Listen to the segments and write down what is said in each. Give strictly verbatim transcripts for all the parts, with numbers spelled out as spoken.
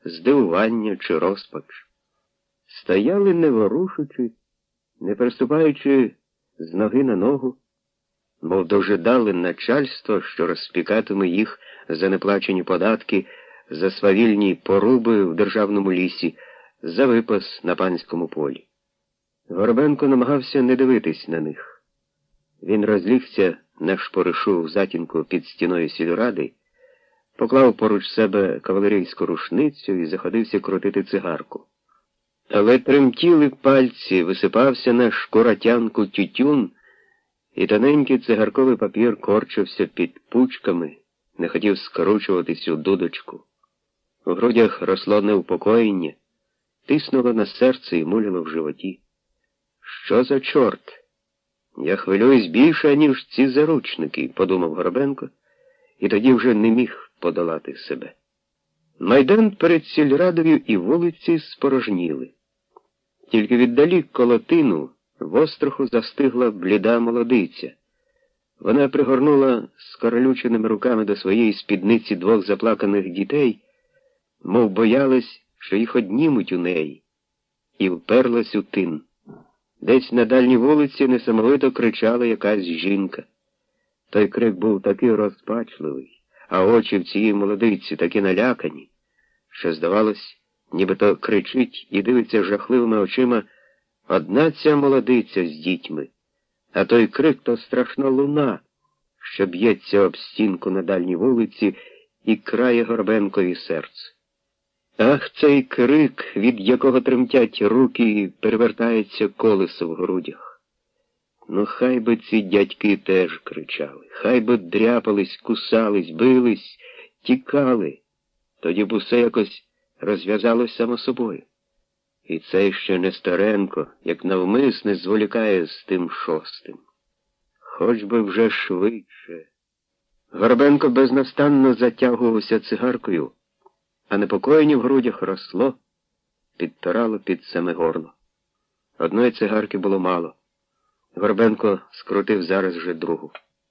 здивування чи розпач. Стояли, не ворушучись, не переступаючи з ноги на ногу, мов дожидали начальства, що розпікатиме їх за неплачені податки, за свавільні поруби в державному лісі, за випас на панському полі. Горбенко намагався не дивитись на них. Він розлігся на шпоришу в затінку під стіною сільради, поклав поруч себе кавалерійську рушницю і заходився крутити цигарку. Але тремтіли пальці, висипався на шкуратянку тютюн, і тоненький цигарковий папір корчився під пучками, не хотів скручуватись у дудочку. У грудях росло невпокоєння, тиснуло на серце і муляло в животі. Що за чорт? Я хвилююсь більше, ніж ці заручники, подумав Горбенко, і тоді вже не міг подолати себе. Майдан перед сільрадою і вулиці спорожніли. Тільки віддалік колотину в остроху застигла бліда молодиця. Вона пригорнула скоролюченими руками до своєї спідниці двох заплаканих дітей, мов боялась, що їх однімуть у неї, і вперлась у тин. Десь на дальній вулиці несамовито кричала якась жінка. Той крик був такий розпачливий, а очі в цієї молодиці такі налякані, що, здавалось, нібито кричить і дивиться жахливими очима одна ця молодиця з дітьми, а той крик то страшна луна, що б'ється об стінку на дальній вулиці і крає Горбенкові серце. Ах, цей крик, від якого тремтять руки і перевертається колесо в грудях. Ну, хай би ці дядьки теж кричали, хай би дряпались, кусались, бились, тікали, тоді б усе якось розв'язалось само собою. І цей ще Несторенко, як навмисне, зволікає з тим шостим. Хоч би вже швидше. Горбенко безнастанно затягувався цигаркою, а непокоєння в грудях росло, підпирало під саме горло. Одної цигарки було мало. Горбенко скрутив зараз вже другу.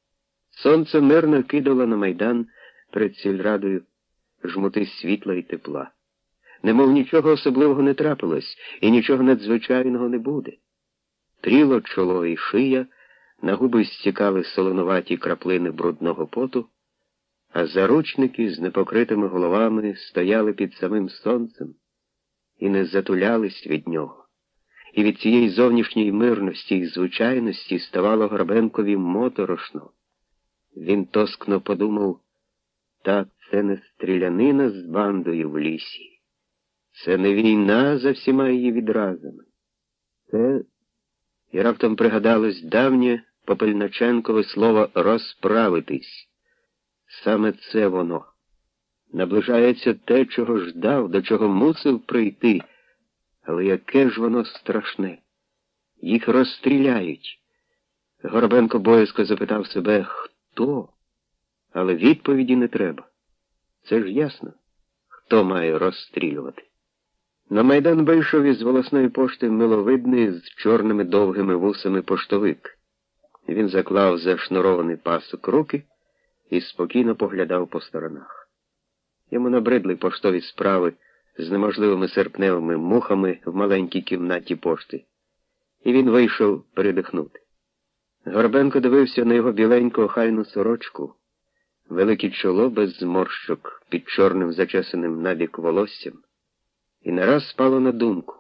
Сонце мирно кидало на майдан перед сільрадою жмути світла і тепла. Немов нічого особливого не трапилось, і нічого надзвичайного не буде. Тріло чоло і шия, на губи стікали солонуваті краплини брудного поту, а заручники з непокритими головами стояли під самим сонцем і не затулялись від нього. І від цієї зовнішньої мирності і звичайності ставало Горбенкові моторошно. Він тоскно подумав, так, це не стрілянина з бандою в лісі. Це не війна за всіма її відразами. Це, і раптом пригадалось давнє Попельниченкове слово «розправитись». Саме це воно. Наближається те, чого ждав, до чого мусив прийти. Але яке ж воно страшне. Їх розстріляють. Горбенко боязко запитав себе, хто? Але відповіді не треба. Це ж ясно, хто має розстрілювати. На майдан вийшов із волосної пошти миловидний з чорними довгими вусами поштовик. Він заклав зашнурований пасок руки і спокійно поглядав по сторонах. Йому набридли поштові справи з неможливими серпневими мухами в маленькій кімнаті пошти. І він вийшов передихнути. Горбенко дивився на його біленьку охайну сорочку, велике чоло без зморщок під чорним зачесаним набік волоссям, і нараз спало на думку.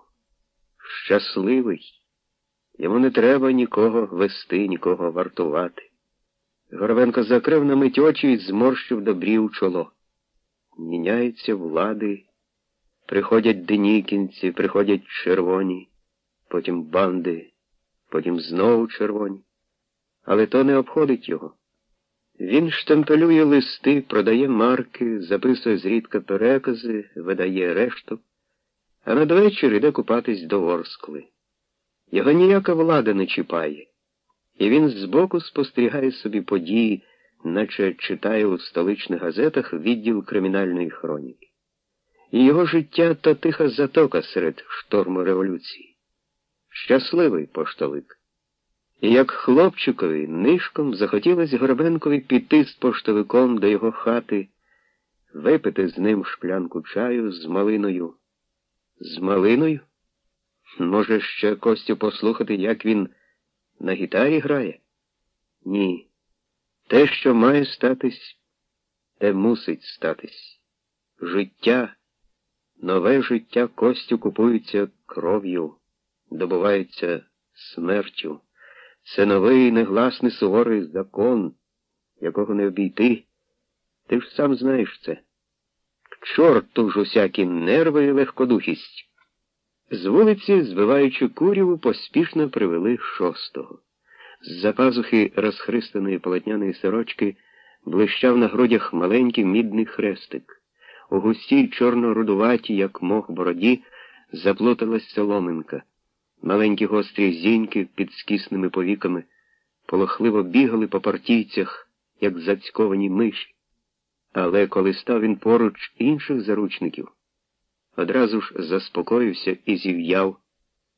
Щасливий. Йому не треба нікого вести, нікого вартувати. Горбенко закрив на мить очі і зморщив до брів чоло. Міняються влади, приходять денікінці, приходять червоні, потім банди, потім знову червоні. Але то не обходить його. Він штемпелює листи, продає марки, записує зрідка перекази, видає решту, а надвечір іде купатись до Ворскли. Його ніяка влада не чіпає, і він збоку спостерігає собі події, наче читає у столичних газетах відділ кримінальної хроніки. І його життя – то тиха затока серед шторму революції. Щасливий поштовик. І як хлопчикові нишком захотілось Горбенкові піти з поштовиком до його хати, випити з ним шклянку чаю з малиною. З малиною? Може, ще Костю послухати, як він на гітарі грає? Ні. Те, що має статись, те мусить статись. Життя, нове життя Костю купується кров'ю, добувається смертю. Це новий негласний суворий закон, якого не обійти. Ти ж сам знаєш це. К чорту ж усякі нерви і легкодухість. З вулиці, збиваючи куряву, поспішно привели шостого. З-за пазухи розхристаної полотняної сорочки блищав на грудях маленький мідний хрестик. У густій чорно-рудуватій, як мох бороді, заплуталась соломинка. Маленькі гострі зіньки під скісними повіками полохливо бігали по партійцях, як зацьковані миші. Але коли став він поруч інших заручників, одразу ж заспокоївся і зів'яв,